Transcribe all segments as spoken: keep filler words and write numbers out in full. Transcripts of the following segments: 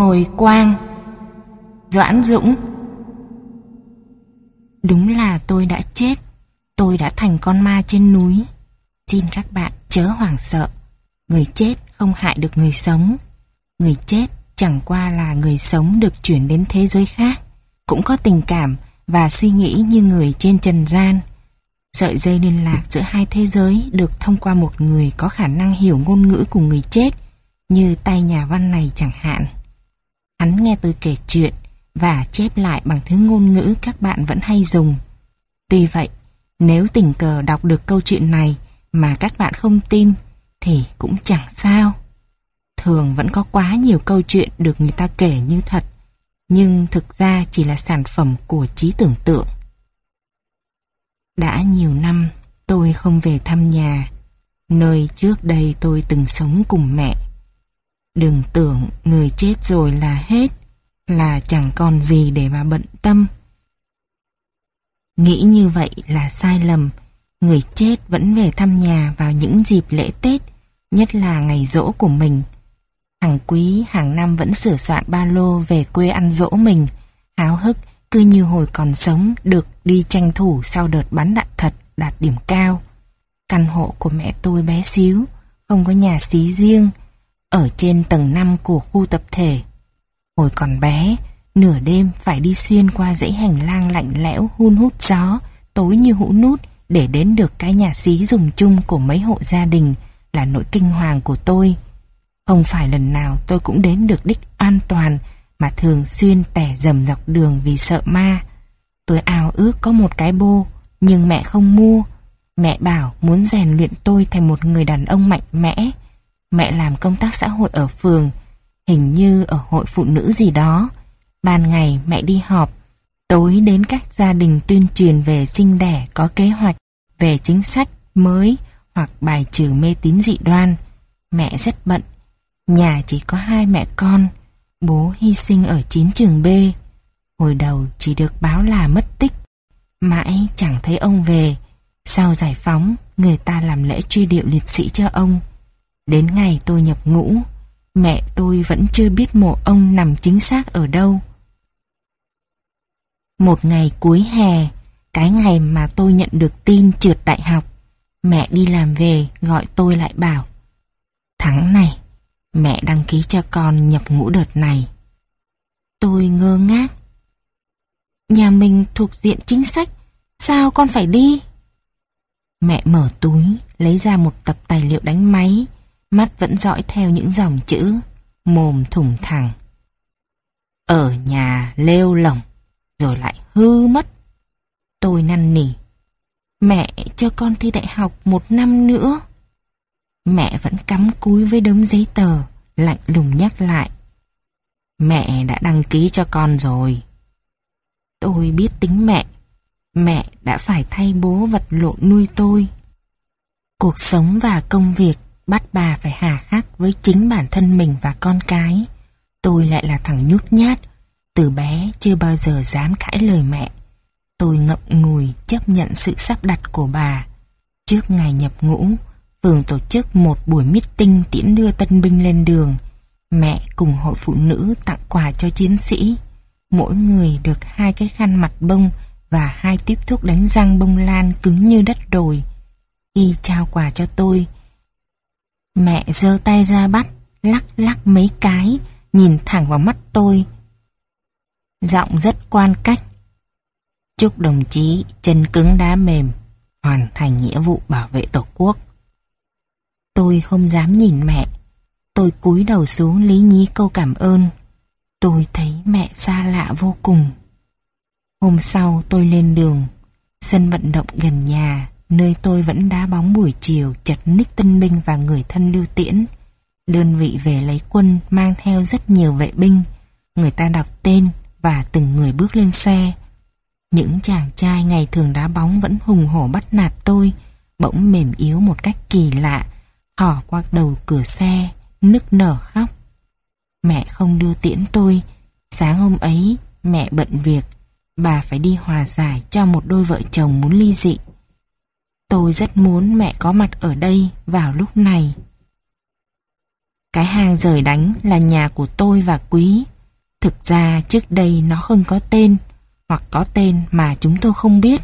Hồi quang. Doãn Dũng. Đúng là tôi đã chết. Tôi đã thành con ma trên núi. Xin các bạn chớ hoảng sợ. Người chết không hại được người sống. Người chết chẳng qua là người sống được chuyển đến thế giới khác, cũng có tình cảm và suy nghĩ như người trên trần gian. Sợi dây liên lạc giữa hai thế giới được thông qua một người có khả năng hiểu ngôn ngữ của người chết, như tay nhà văn này chẳng hạn. Hắn nghe tôi kể chuyện và chép lại bằng thứ ngôn ngữ các bạn vẫn hay dùng. Tuy vậy, nếu tình cờ đọc được câu chuyện này mà các bạn không tin thì cũng chẳng sao. Thường vẫn có quá nhiều câu chuyện được người ta kể như thật, nhưng thực ra chỉ là sản phẩm của trí tưởng tượng. Đã nhiều năm tôi không về thăm nhà, nơi trước đây tôi từng sống cùng mẹ. Đừng tưởng người chết rồi là hết, là chẳng còn gì để mà bận tâm. Nghĩ như vậy là sai lầm. Người chết vẫn về thăm nhà vào những dịp lễ Tết, nhất là ngày giỗ của mình. Hàng Quý hàng năm vẫn sửa soạn ba lô về quê ăn giỗ mình, háo hức cứ như hồi còn sống được đi tranh thủ sau đợt bắn đạn thật đạt điểm cao. Căn hộ của mẹ tôi bé xíu, không có nhà xí riêng, ở trên tầng năm của khu tập thể. Hồi còn bé, nửa đêm phải đi xuyên qua dãy hành lang lạnh lẽo hun hút gió, tối như hũ nút để đến được cái nhà xí dùng chung của mấy hộ gia đình là nỗi kinh hoàng của tôi. Không phải lần nào tôi cũng đến được đích an toàn, mà thường xuyên tẻ dầm dọc đường vì sợ ma. Tôi ao ước có một cái bô, nhưng mẹ không mua. Mẹ bảo muốn rèn luyện tôi thành một người đàn ông mạnh mẽ. Mẹ làm công tác xã hội ở phường, hình như ở hội phụ nữ gì đó. Ban ngày mẹ đi họp, tối đến các gia đình tuyên truyền về sinh đẻ có kế hoạch, về chính sách mới hoặc bài trừ mê tín dị đoan. Mẹ rất bận. Nhà chỉ có hai mẹ con. Bố hy sinh ở chiến trường B. Hồi đầu chỉ được báo là mất tích, mãi chẳng thấy ông về. Sau giải phóng, người ta làm lễ truy điệu liệt sĩ cho ông. Đến ngày tôi nhập ngũ, mẹ tôi vẫn chưa biết mộ ông nằm chính xác ở đâu. Một ngày cuối hè, cái ngày mà tôi nhận được tin trượt đại học, mẹ đi làm về gọi tôi lại bảo: "Tháng này, mẹ đăng ký cho con nhập ngũ đợt này." Tôi ngơ ngác. Nhà mình thuộc diện chính sách, sao con phải đi? Mẹ mở túi, lấy ra một tập tài liệu đánh máy, mắt vẫn dõi theo những dòng chữ, mồm thủng thẳng: "Ở nhà lêu lỏng, rồi lại hư mất." Tôi năn nỉ: "Mẹ cho con thi đại học một năm nữa." Mẹ vẫn cắm cúi với đống giấy tờ, lạnh lùng nhắc lại: "Mẹ đã đăng ký cho con rồi." Tôi biết tính mẹ. Mẹ đã phải thay bố vật lộn nuôi tôi. Cuộc sống và công việc bắt bà phải hà khắc với chính bản thân mình và con cái. Tôi lại là thằng nhút nhát, từ bé chưa bao giờ dám cãi lời mẹ. Tôi ngậm ngùi chấp nhận sự sắp đặt của bà. Trước ngày nhập ngũ, phường tổ chức một buổi meeting tiễn đưa tân binh lên đường. Mẹ cùng hội phụ nữ tặng quà cho chiến sĩ. Mỗi người được hai cái khăn mặt bông và hai tiếp thuốc đánh răng bông lan cứng như đất đồi. Khi trao quà cho tôi, mẹ giơ tay ra bắt, lắc lắc mấy cái, nhìn thẳng vào mắt tôi. Giọng rất quan cách: "Chúc đồng chí chân cứng đá mềm, hoàn thành nghĩa vụ bảo vệ Tổ quốc." Tôi không dám nhìn mẹ. Tôi cúi đầu xuống lý nhí câu cảm ơn. Tôi thấy mẹ xa lạ vô cùng. Hôm sau tôi lên đường. Sân vận động gần nhà, nơi tôi vẫn đá bóng buổi chiều, chật ních tân binh và người thân lưu tiễn. Đơn vị về lấy quân mang theo rất nhiều vệ binh. Người ta đọc tên và từng người bước lên xe. Những chàng trai ngày thường đá bóng vẫn hùng hổ bắt nạt tôi, bỗng mềm yếu một cách kỳ lạ, thỏ qua đầu cửa xe, nức nở khóc. Mẹ không đưa tiễn tôi. Sáng hôm ấy mẹ bận việc, bà phải đi hòa giải cho một đôi vợ chồng muốn ly dị. Tôi rất muốn mẹ có mặt ở đây vào lúc này. Cái hang Giời Đánh là nhà của tôi và Quý. Thực ra trước đây nó không có tên, hoặc có tên mà chúng tôi không biết.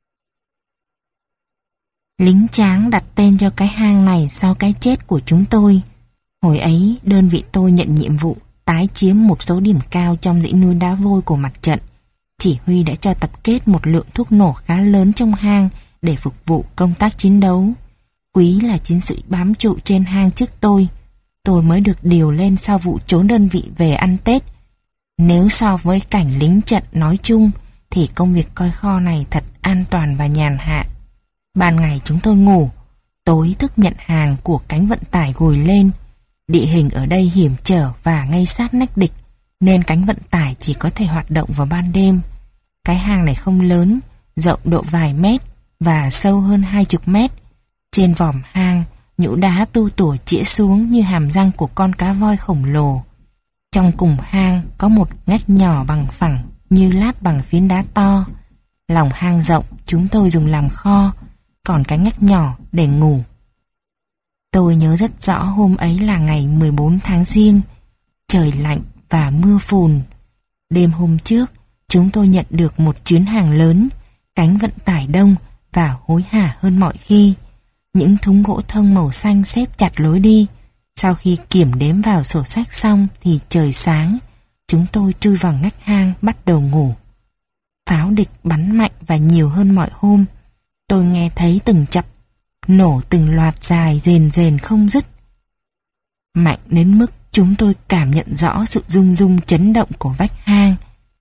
Lính Tráng đặt tên cho cái hang này sau cái chết của chúng tôi. Hồi ấy, đơn vị tôi nhận nhiệm vụ tái chiếm một số điểm cao trong dãy núi đá vôi của mặt trận. Chỉ huy đã cho tập kết một lượng thuốc nổ khá lớn trong hang để phục vụ công tác chiến đấu. Quý là chiến sĩ bám trụ trên hang trước tôi. Tôi mới được điều lên sau vụ trốn đơn vị về ăn Tết. Nếu so với cảnh lính trận nói chung, thì công việc coi kho này thật an toàn và nhàn hạ. Ban ngày chúng tôi ngủ, tối thức nhận hàng của cánh vận tải gùi lên. Địa hình ở đây hiểm trở và ngay sát nách địch, nên cánh vận tải chỉ có thể hoạt động vào ban đêm. Cái hang này không lớn, rộng độ vài mét và sâu hơn hai chục mét. Trên vòm hang, nhũ đá tu tủa chĩa xuống như hàm răng của con cá voi khổng lồ. Trong cùng hang có một ngách nhỏ bằng phẳng như lát bằng phiến đá to. Lòng hang rộng chúng tôi dùng làm kho, còn cái ngách nhỏ để ngủ. Tôi nhớ rất rõ hôm ấy là ngày mười bốn tháng Giêng, trời lạnh và mưa phùn. Đêm hôm trước, chúng tôi nhận được một chuyến hàng lớn, cánh vận tải đông và hối hả hơn mọi khi. Những thúng gỗ thông màu xanh xếp chặt lối đi. Sau khi kiểm đếm vào sổ sách xong thì trời sáng, chúng tôi chui vào ngách hang bắt đầu ngủ. Pháo địch bắn mạnh và nhiều hơn mọi hôm. Tôi nghe thấy từng chập nổ từng loạt dài rền rền không dứt. Mạnh đến mức chúng tôi cảm nhận rõ sự rung rung chấn động của vách hang.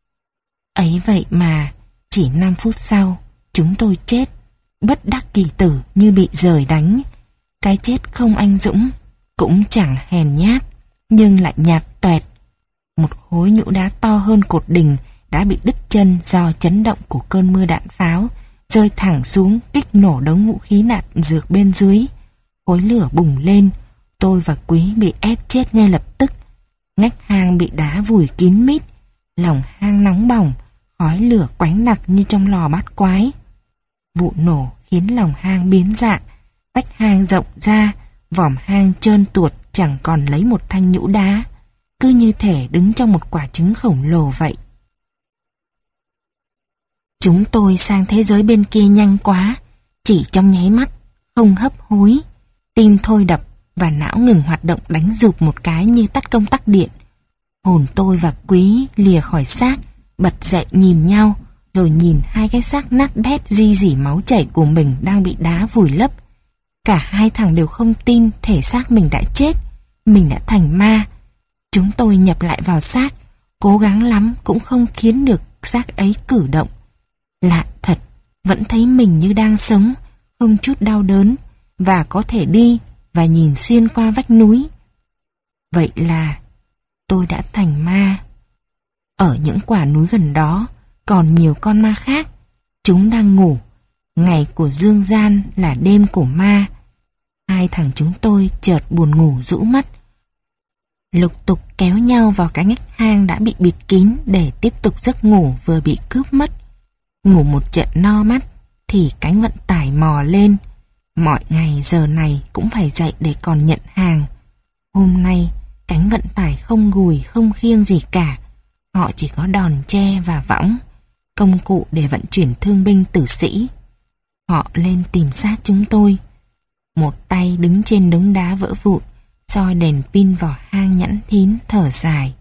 Ấy vậy mà chỉ năm phút sau chúng tôi chết, bất đắc kỳ tử như bị giời đánh. Cái chết không anh dũng, cũng chẳng hèn nhát, nhưng lại nhạt toẹt. Một khối nhũ đá to hơn cột đình đã bị đứt chân do chấn động của cơn mưa đạn pháo, rơi thẳng xuống kích nổ đống vũ khí đạn dược bên dưới. Khối lửa bùng lên, tôi và Quý bị ép chết ngay lập tức. Ngách hang bị đá vùi kín mít, lòng hang nóng bỏng, khói lửa quánh đặc như trong lò bát quái. Vụ nổ khiến lòng hang biến dạng, vách hang rộng ra, vòm hang trơn tuột chẳng còn lấy một thanh nhũ đá, cứ như thể đứng trong một quả trứng khổng lồ vậy. Chúng tôi sang thế giới bên kia nhanh quá, chỉ trong nháy mắt, không hấp hối. Tim thôi đập và não ngừng hoạt động đánh rụp một cái như tắt công tắc điện. Hồn tôi và Quý lìa khỏi xác, bật dậy nhìn nhau, rồi nhìn hai cái xác nát bét ri rỉ máu chảy của mình đang bị đá vùi lấp. Cả hai thằng đều không tin thể xác mình đã chết, mình đã thành ma. Chúng tôi nhập lại vào xác, cố gắng lắm cũng không khiến được xác ấy cử động. Lạ thật, vẫn thấy mình như đang sống, không chút đau đớn, và có thể đi và nhìn xuyên qua vách núi. Vậy là tôi đã thành ma. Ở những quả núi gần đó còn nhiều con ma khác. Chúng đang ngủ. Ngày của dương gian là đêm của ma. Hai thằng chúng tôi chợt buồn ngủ rũ mắt, lục tục kéo nhau vào cái ngách hang đã bị bịt kín để tiếp tục giấc ngủ vừa bị cướp mất. Ngủ một trận no mắt thì cánh vận tải mò lên. Mọi ngày giờ này cũng phải dậy để còn nhận hàng. Hôm nay cánh vận tải không gùi không khiêng gì cả. Họ chỉ có đòn tre và võng, công cụ để vận chuyển thương binh tử sĩ. Họ lên tìm xác chúng tôi. Một tay đứng trên đống đá vỡ vụn, soi đèn pin vào hang nhẵn thín thở dài.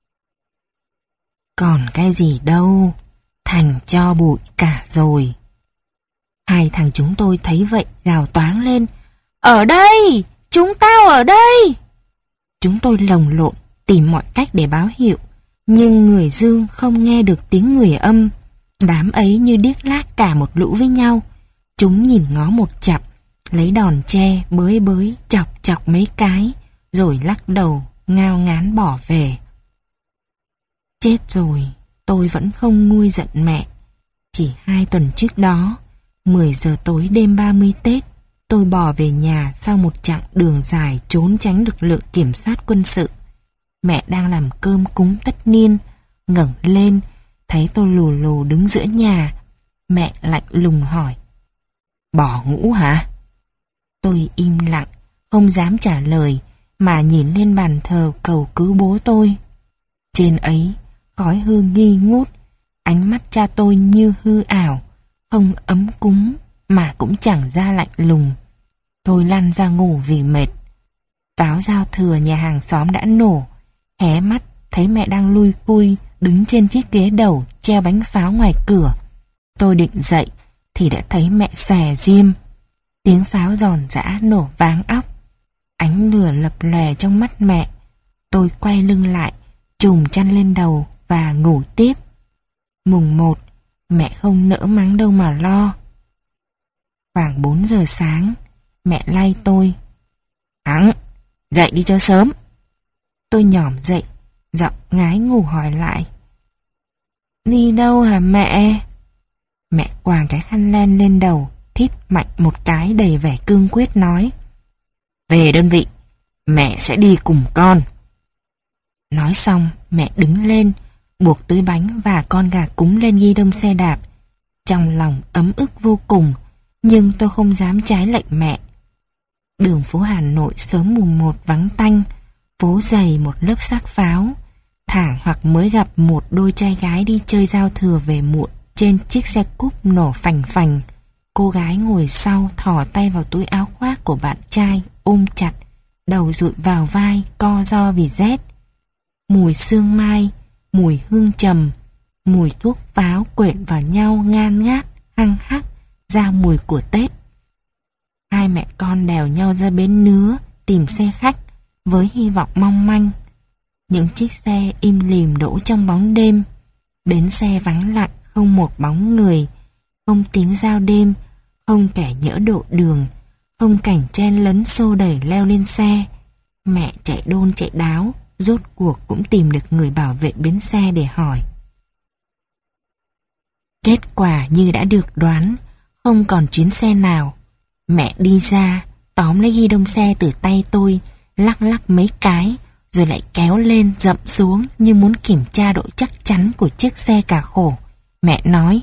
Còn cái gì đâu, thành tro bụi cả rồi. Hai thằng chúng tôi thấy vậy gào toáng lên. Ở đây, chúng tao ở đây. Chúng tôi lồng lộn tìm mọi cách để báo hiệu, nhưng người dương không nghe được tiếng người âm. Đám ấy như điếc lác cả một lũ với nhau. Chúng nhìn ngó một chặp, lấy đòn tre bới bới chọc chọc mấy cái, rồi lắc đầu ngao ngán bỏ về. Chết rồi, tôi vẫn không nguôi giận mẹ. Chỉ hai tuần trước đó, mười giờ tối đêm ba mươi Tết, tôi bỏ về nhà sau một chặng đường dài trốn tránh lực lượng kiểm soát quân sự. Mẹ đang làm cơm cúng tất niên, ngẩng lên, thấy tôi lù lù đứng giữa nhà. Mẹ lạnh lùng hỏi: Bỏ ngũ hả? Tôi im lặng, không dám trả lời, mà nhìn lên bàn thờ cầu cứu bố tôi. Trên ấy, khói hương nghi ngút, ánh mắt cha tôi như hư ảo, không ấm cúng mà cũng chẳng ra lạnh lùng. Tôi lăn ra ngủ vì mệt. Pháo giao thừa nhà hàng xóm đã nổ, hé mắt thấy mẹ đang lui cui đứng trên chiếc ghế đầu treo bánh pháo ngoài cửa. Tôi định dậy thì đã thấy mẹ xòe diêm. Tiếng pháo giòn giã nổ váng óc, ánh lửa lập lòe trong mắt mẹ. Tôi quay lưng lại, trùm chăn lên đầu và ngủ tiếp. Mùng một, mẹ không nỡ mắng đâu mà lo. Khoảng bốn giờ sáng, mẹ lay tôi. Hằng, dậy đi cho sớm. Tôi nhỏm dậy, giọng ngái ngủ hỏi lại. Đi đâu hả mẹ? Mẹ quàng cái khăn len lên đầu, thít mạnh một cái đầy vẻ cương quyết nói. Về đơn vị, mẹ sẽ đi cùng con. Nói xong, mẹ đứng lên, buộc túi bánh và con gà cúng lên ghi đông xe đạp. Trong lòng ấm ức vô cùng, nhưng tôi không dám trái lệnh mẹ. Đường phố Hà Nội sớm mùng một vắng tanh, phố dày một lớp xác pháo. Thảng hoặc mới gặp một đôi trai gái đi chơi giao thừa về muộn trên chiếc xe cúp nổ phành phành. Cô gái ngồi sau thò tay vào túi áo khoác của bạn trai, ôm chặt, đầu dụi vào vai, co ro vì rét. Mùi sương mai, mùi hương trầm, mùi thuốc pháo quện vào nhau ngan ngát, hăng hắc, ra mùi của Tết. Hai mẹ con đèo nhau ra bến Nứa tìm xe khách với hy vọng mong manh. Những chiếc xe im lìm đổ trong bóng đêm. Bến xe vắng lặng, không một bóng người, không tiếng giao đêm, không kẻ nhỡ độ đường, không cảnh chen lấn xô đẩy leo lên xe. Mẹ chạy đôn chạy đáo, rốt cuộc cũng tìm được người bảo vệ bến xe để hỏi. Kết quả như đã được đoán, không còn chuyến xe nào. Mẹ đi ra, tóm lấy ghi đông xe từ tay tôi, lắc lắc mấy cái, rồi lại kéo lên dậm xuống như muốn kiểm tra độ chắc chắn của chiếc xe cả khổ. Mẹ nói,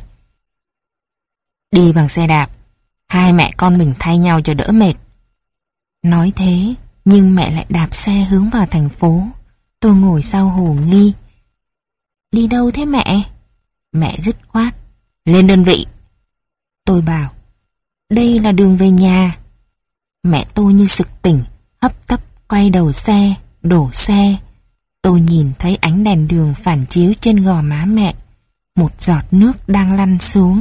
đi bằng xe đạp, hai mẹ con mình thay nhau cho đỡ mệt. Nói thế, nhưng mẹ lại đạp xe hướng vào thành phố. Tôi ngồi sau hồ nghi. Đi đâu thế mẹ? Mẹ dứt khoát, lên đơn vị. Tôi bảo, đây là đường về nhà. Mẹ tôi như sực tỉnh, hấp tấp quay đầu xe, đổ xe. Tôi nhìn thấy ánh đèn đường phản chiếu trên gò má mẹ. Một giọt nước đang lăn xuống.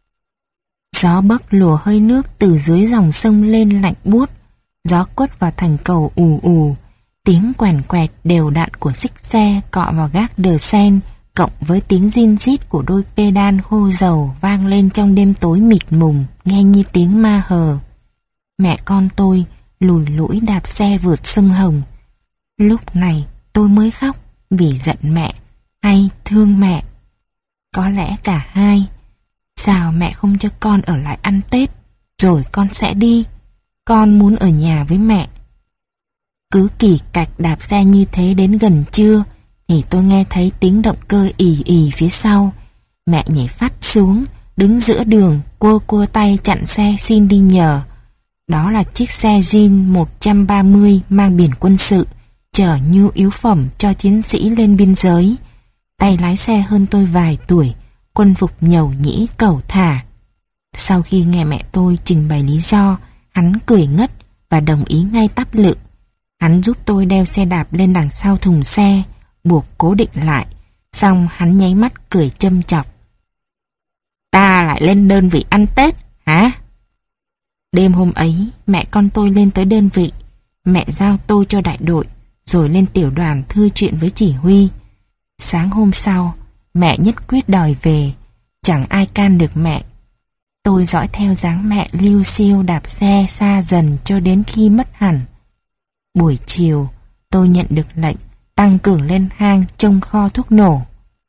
Gió bấc lùa hơi nước từ dưới dòng sông lên lạnh buốt. Gió quất vào thành cầu ù ù. Tiếng quèn quẹt đều đặn của xích xe cọ vào gác đờ sen, cộng với tiếng rin rít của đôi pedal khô dầu vang lên trong đêm tối mịt mùng, nghe như tiếng ma hờ. Mẹ con tôi lùi lũi đạp xe vượt sông Hồng. Lúc này tôi mới khóc vì giận mẹ hay thương mẹ. Có lẽ cả hai. Sao mẹ không cho con ở lại ăn Tết, rồi con sẽ đi. Con muốn ở nhà với mẹ. Cứ kỳ cạch đạp xe như thế đến gần trưa thì tôi nghe thấy tiếng động cơ ì ì phía sau. Mẹ nhảy phắt xuống, đứng giữa đường, cua cua tay chặn xe xin đi nhờ. Đó là chiếc xe Jean một trăm ba mươi mang biển quân sự, chở nhu yếu phẩm cho chiến sĩ lên biên giới. Tay lái xe hơn tôi vài tuổi, quân phục nhầu nhĩ cẩu thả. Sau khi nghe mẹ tôi trình bày lý do, hắn cười ngất và đồng ý ngay tắp lự. Hắn giúp tôi đeo xe đạp lên đằng sau thùng xe, buộc cố định lại, xong hắn nháy mắt cười châm chọc. Ta lại lên đơn vị ăn Tết, hả? Đêm hôm ấy, mẹ con tôi lên tới đơn vị. Mẹ giao tôi cho đại đội, rồi lên tiểu đoàn thư chuyện với chỉ huy. Sáng hôm sau, mẹ nhất quyết đòi về, chẳng ai can được mẹ. Tôi dõi theo dáng mẹ liu xiu đạp xe xa dần cho đến khi mất hẳn. Buổi chiều, tôi nhận được lệnh tăng cường lên hang trông kho thuốc nổ.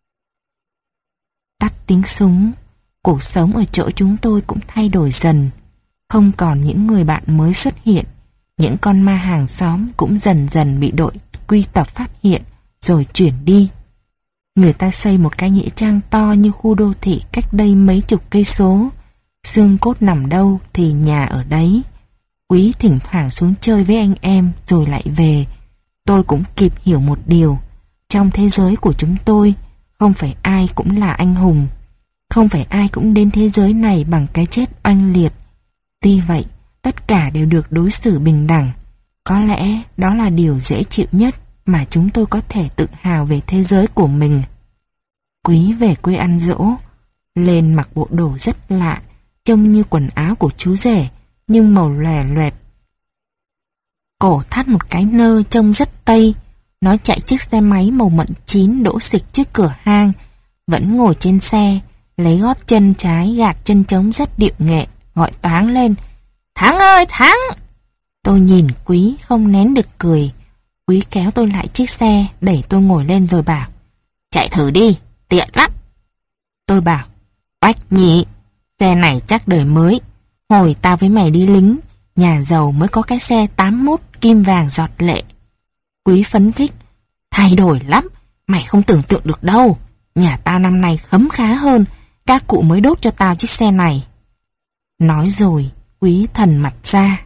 Tắt tiếng súng, cuộc sống ở chỗ chúng tôi cũng thay đổi dần. Không còn những người bạn mới xuất hiện, những con ma hàng xóm cũng dần dần bị đội quy tập phát hiện rồi chuyển đi. Người ta xây một cái nghĩa trang to như khu đô thị cách đây mấy chục cây số. Xương cốt nằm đâu thì nhà ở đấy. Quý thỉnh thoảng xuống chơi với anh em rồi lại về, tôi cũng kịp hiểu một điều. Trong thế giới của chúng tôi, không phải ai cũng là anh hùng. Không phải ai cũng đến thế giới này bằng cái chết oanh liệt. Tuy vậy, tất cả đều được đối xử bình đẳng. Có lẽ đó là điều dễ chịu nhất mà chúng tôi có thể tự hào về thế giới của mình. Quý về quê ăn giỗ, lên mặc bộ đồ rất lạ, trông như quần áo của chú rể, nhưng màu lòe loẹt. Cổ thắt một cái nơ trông rất Tây. Nó chạy chiếc xe máy màu mận chín đỗ xịch trước cửa hang, vẫn ngồi trên xe, lấy gót chân trái gạt chân trống rất điệu nghệ, gọi toáng lên: "Thắng ơi, Thắng!" Tôi nhìn Quý không nén được cười. Quý kéo tôi lại chiếc xe, đẩy tôi ngồi lên rồi bảo: "Chạy thử đi, tiện lắm." Tôi bảo: "Oách nhỉ, xe này chắc đời mới. Hồi tao với mày đi lính, nhà giàu mới có cái xe tám mốt kim vàng giọt lệ." Quý phấn khích: "Thay đổi lắm, mày không tưởng tượng được đâu. Nhà tao năm nay khấm khá hơn, các cụ mới đốt cho tao chiếc xe này." Nói rồi, Quý thần mặt ra.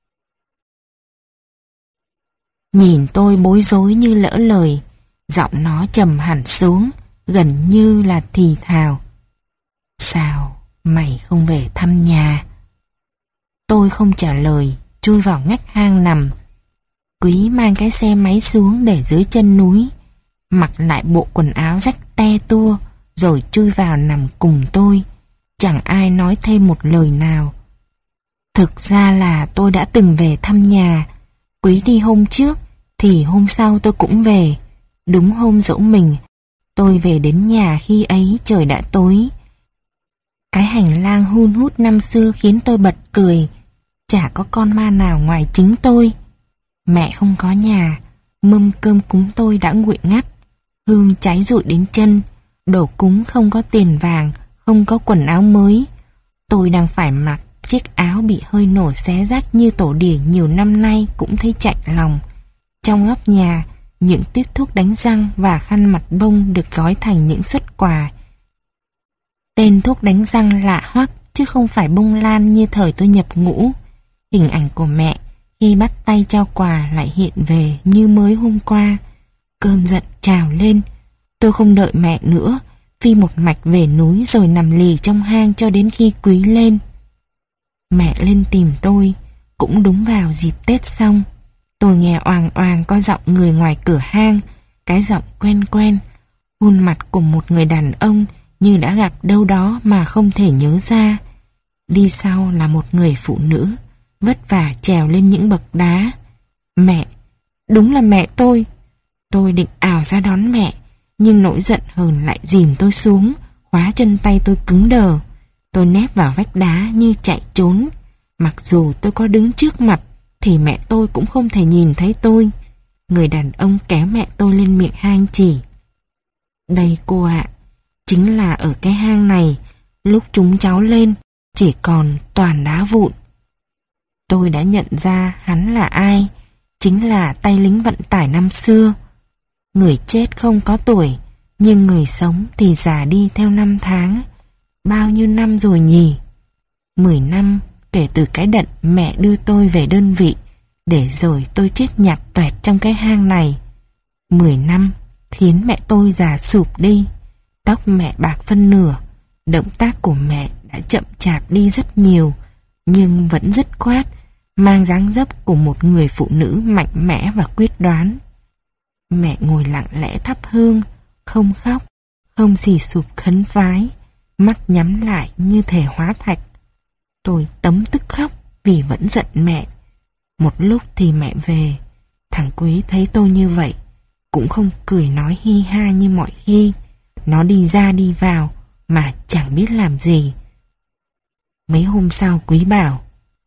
Nhìn tôi bối rối như lỡ lời, giọng nó trầm hẳn xuống, gần như là thì thào: "Sao mày không về thăm nhà?" Tôi không trả lời, chui vào ngách hang nằm. Quý mang cái xe máy xuống để dưới chân núi, mặc lại bộ quần áo rách te tua, rồi chui vào nằm cùng tôi. Chẳng ai nói thêm một lời nào. Thực ra là tôi đã từng về thăm nhà. Quý đi hôm trước, thì hôm sau tôi cũng về. Đúng hôm giỗ mình, tôi về đến nhà khi ấy trời đã tối. Cái hành lang hun hút năm xưa khiến tôi bật cười. Chả có con ma nào ngoài chính tôi. Mẹ không có nhà, mâm cơm cúng tôi đã nguội ngắt, hương cháy rụi đến chân, đổ cúng không có tiền vàng, không có quần áo mới. Tôi đang phải mặc chiếc áo bị hơi nổ xé rách như tổ đỉa nhiều năm nay cũng thấy chạnh lòng. Trong góc nhà, những tuyếp thuốc đánh răng và khăn mặt bông được gói thành những suất quà. Tên thuốc đánh răng lạ hoắc chứ không phải bông lan như thời tôi nhập ngũ. Hình ảnh của mẹ khi bắt tay trao quà lại hiện về như mới hôm qua. Cơn giận trào lên. Tôi không đợi mẹ nữa, phi một mạch về núi rồi nằm lì trong hang cho đến khi Quý lên. Mẹ lên tìm tôi, cũng đúng vào dịp Tết xong. Tôi nghe oàng oàng có giọng người ngoài cửa hang, cái giọng quen quen, khuôn mặt của một người đàn ông như đã gặp đâu đó mà không thể nhớ ra. Đi sau là một người phụ nữ, vất vả trèo lên những bậc đá. Mẹ, đúng là mẹ tôi. Tôi định ào ra đón mẹ, nhưng nỗi giận hờn lại dìm tôi xuống, khóa chân tay tôi cứng đờ. Tôi nép vào vách đá như chạy trốn. Mặc dù tôi có đứng trước mặt, thì mẹ tôi cũng không thể nhìn thấy tôi. Người đàn ông kéo mẹ tôi lên miệng hang chỉ: "Đây cô ạ, chính là ở cái hang này, lúc chúng cháu lên, chỉ còn toàn đá vụn." Tôi đã nhận ra hắn là ai, chính là tay lính vận tải năm xưa. Người chết không có tuổi, nhưng người sống thì già đi theo năm tháng. Bao nhiêu năm rồi nhỉ? Mười năm kể từ cái đận mẹ đưa tôi về đơn vị, để rồi tôi chết nhạt toẹt trong cái hang này. Mười năm khiến mẹ tôi già sụp đi, tóc mẹ bạc phân nửa, động tác của mẹ đã chậm chạp đi rất nhiều, nhưng vẫn dứt khoát, mang dáng dấp của một người phụ nữ mạnh mẽ và quyết đoán. Mẹ ngồi lặng lẽ thắp hương, không khóc, không xì sụp khấn vái, mắt nhắm lại như thể hóa thạch. Tôi tấm tức khóc vì vẫn giận mẹ. Một lúc thì mẹ về. Thằng Quý thấy tôi như vậy, cũng không cười nói hi ha như mọi khi. Nó đi ra đi vào mà chẳng biết làm gì. Mấy hôm sau Quý bảo: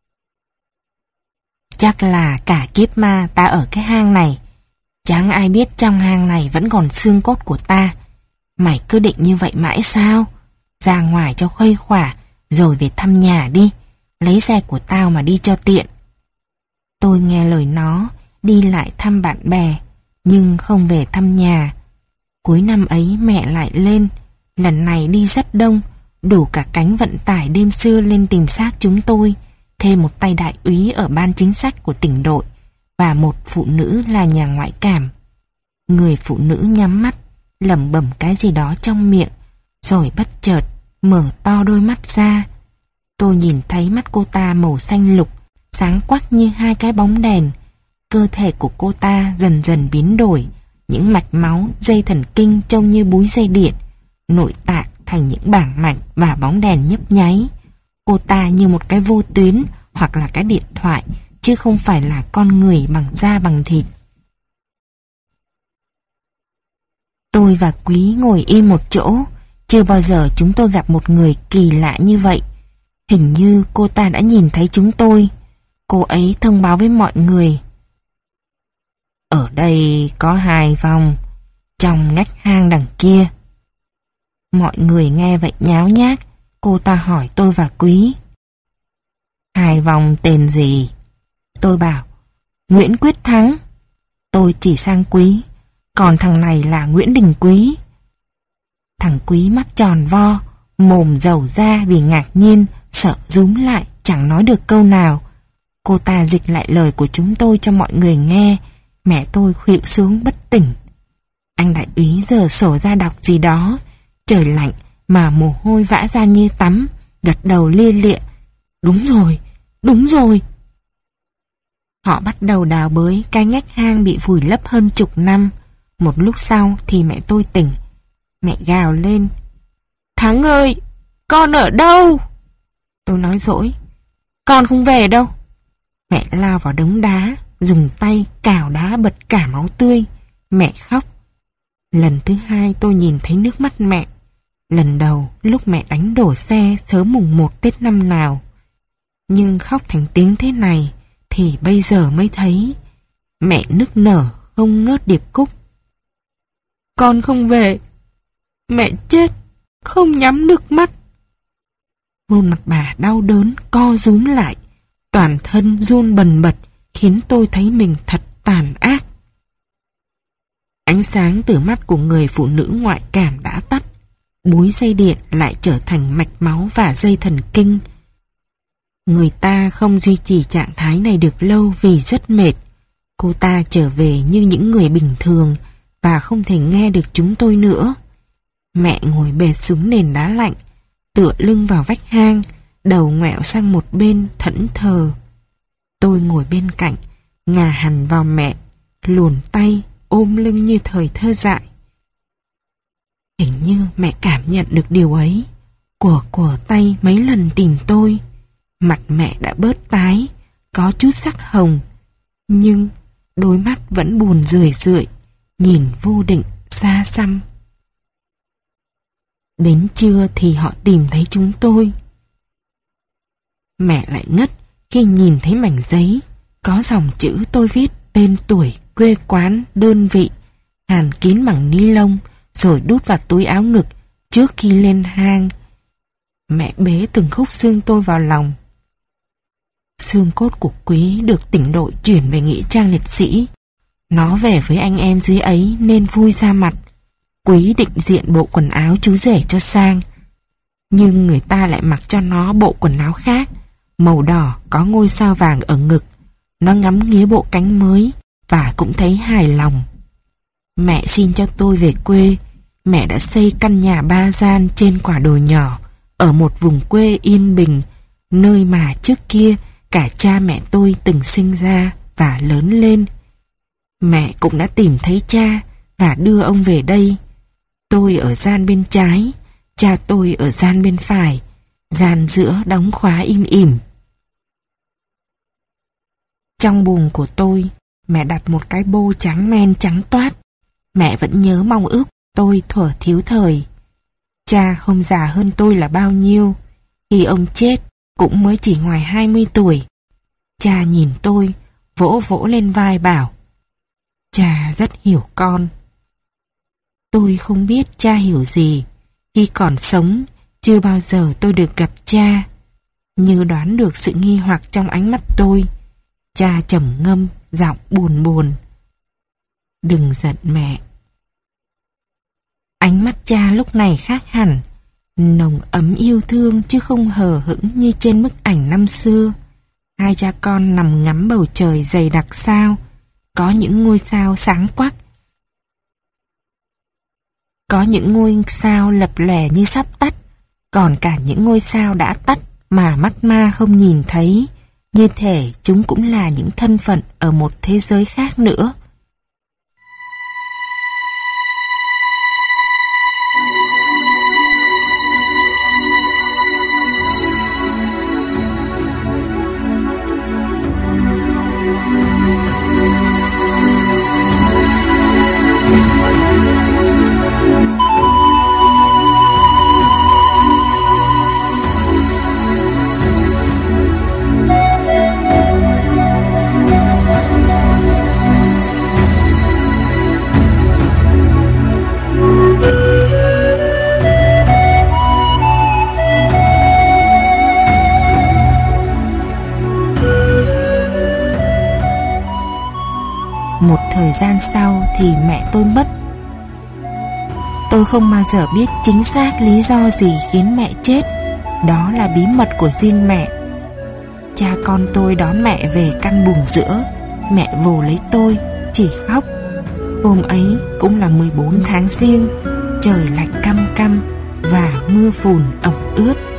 "Chắc là cả kiếp ma ta ở cái hang này. Chẳng ai biết trong hang này vẫn còn xương cốt của ta. Mày cứ định như vậy mãi sao? Ra ngoài cho khuây khỏa, rồi về thăm nhà đi. Lấy xe của tao mà đi cho tiện." Tôi nghe lời nó, đi lại thăm bạn bè, nhưng không về thăm nhà. Cuối năm ấy mẹ lại lên, lần này đi rất đông, đủ cả cánh vận tải đêm xưa lên tìm xác chúng tôi, thêm một tay đại úy ở ban chính sách của tỉnh đội, và một phụ nữ là nhà ngoại cảm. Người phụ nữ nhắm mắt, lẩm bẩm cái gì đó trong miệng, rồi bất chợt mở to đôi mắt ra. Tôi nhìn thấy mắt cô ta màu xanh lục, sáng quắc như hai cái bóng đèn. Cơ thể của cô ta dần dần biến đổi, những mạch máu, dây thần kinh trông như búi dây điện, nội tạng thành những bảng mạch và bóng đèn nhấp nháy. Cô ta như một cái vô tuyến hoặc là cái điện thoại, chứ không phải là con người bằng da bằng thịt. Tôi và Quý ngồi im một chỗ. Chưa bao giờ chúng tôi gặp một người kỳ lạ như vậy. Hình như cô ta đã nhìn thấy chúng tôi. Cô ấy thông báo với mọi người: ở đây có hai phòng, trong ngách hang đằng kia. Mọi người nghe vậy nháo nhác. Cô ta hỏi tôi và Quý: hai vòng tên gì? Tôi bảo: Nguyễn Quyết Thắng. Tôi chỉ sang Quý: còn thằng này là Nguyễn Đình Quý. Thằng Quý mắt tròn vo, mồm dầu ra vì ngạc nhiên, sợ rúm lại, chẳng nói được câu nào. Cô ta dịch lại lời của chúng tôi cho mọi người nghe. Mẹ tôi khuỵu xuống bất tỉnh. Anh đại úy giở sổ ra đọc gì đó. Trời lạnh mà mồ hôi vã ra như tắm, gật đầu lia lịa: đúng rồi, đúng rồi. Họ bắt đầu đào bới cái ngách hang bị vùi lấp hơn chục năm. Một lúc sau thì mẹ tôi tỉnh. Mẹ gào lên: Thắng ơi, con ở đâu? Tôi nói dỗi: con không về đâu. Mẹ lao vào đống đá, dùng tay cào đá bật cả máu tươi. Mẹ khóc. Lần thứ hai tôi nhìn thấy nước mắt mẹ. Lần đầu lúc mẹ đánh đổ xe sớm mùng một Tết năm nào. Nhưng khóc thành tiếng thế này thì bây giờ mới thấy. Mẹ nức nở không ngớt điệp khúc: con không về, mẹ chết, không nhắm được mắt. Khuôn mặt bà đau đớn co rúm lại, toàn thân run bần bật, khiến tôi thấy mình thật tàn ác. Ánh sáng từ mắt của người phụ nữ ngoại cảm đã tắt. Búi dây điện lại trở thành mạch máu và dây thần kinh. Người ta không duy trì trạng thái này được lâu vì rất mệt. Cô ta trở về như những người bình thường và không thể nghe được chúng tôi nữa. Mẹ ngồi bệt xuống nền đá lạnh, tựa lưng vào vách hang, đầu ngoẹo sang một bên thẫn thờ. Tôi ngồi bên cạnh, ngả hẳn vào mẹ, luồn tay ôm lưng như thời thơ dại. Hình như mẹ cảm nhận được điều ấy. Của của tay mấy lần tìm tôi. Mặt mẹ đã bớt tái, có chút sắc hồng, nhưng đôi mắt vẫn buồn rười rượi, nhìn vô định xa xăm. Đến trưa thì họ tìm thấy chúng tôi. Mẹ lại ngất khi nhìn thấy mảnh giấy có dòng chữ tôi viết tên tuổi, quê quán, đơn vị, hàn kín bằng ni lông rồi đút vào túi áo ngực trước khi lên hang. Mẹ bế từng khúc xương tôi vào lòng. Xương cốt của Quý được tỉnh đội chuyển về nghĩa trang liệt sĩ. Nó về với anh em dưới ấy nên vui ra mặt. Quý định diện bộ quần áo chú rể cho sang, nhưng người ta lại mặc cho nó bộ quần áo khác, màu đỏ có ngôi sao vàng ở ngực. Nó ngắm nghía bộ cánh mới và cũng thấy hài lòng. Mẹ xin cho tôi về quê. Mẹ đã xây căn nhà ba gian trên quả đồi nhỏ ở một vùng quê yên bình, nơi mà trước kia cả cha mẹ tôi từng sinh ra và lớn lên. Mẹ cũng đã tìm thấy cha và đưa ông về đây. Tôi ở gian bên trái, cha tôi ở gian bên phải, gian giữa đóng khóa im ỉm. Trong buồng của tôi, mẹ đặt một cái bô trắng men trắng toát. Mẹ vẫn nhớ mong ước tôi thuở thiếu thời. Cha không già hơn tôi là bao nhiêu. Khi ông chết, cũng mới chỉ ngoài hai mươi tuổi. Cha nhìn tôi, vỗ vỗ lên vai bảo: cha rất hiểu con. Tôi không biết cha hiểu gì. Khi còn sống, chưa bao giờ tôi được gặp cha. Như đoán được sự nghi hoặc trong ánh mắt tôi, cha trầm ngâm, giọng buồn buồn: đừng giận mẹ. Ánh mắt cha lúc này khác hẳn, nồng ấm yêu thương chứ không hờ hững như trên bức ảnh năm xưa. Hai cha con nằm ngắm bầu trời dày đặc sao, Có những ngôi sao sáng quắc, có những ngôi sao lập lè như sắp tắt, còn cả những ngôi sao đã tắt mà mắt ma không nhìn thấy, như thể chúng cũng là những thân phận ở một thế giới khác nữa. Một thời gian sau thì mẹ tôi mất. Tôi không bao giờ biết chính xác lý do gì khiến mẹ chết. Đó là bí mật của riêng mẹ. Cha con tôi đón mẹ về căn buồng giữa. Mẹ vồ lấy tôi, chỉ khóc. Hôm ấy cũng là mười bốn tháng giêng, trời lạnh căm căm và mưa phùn ẩm ướt.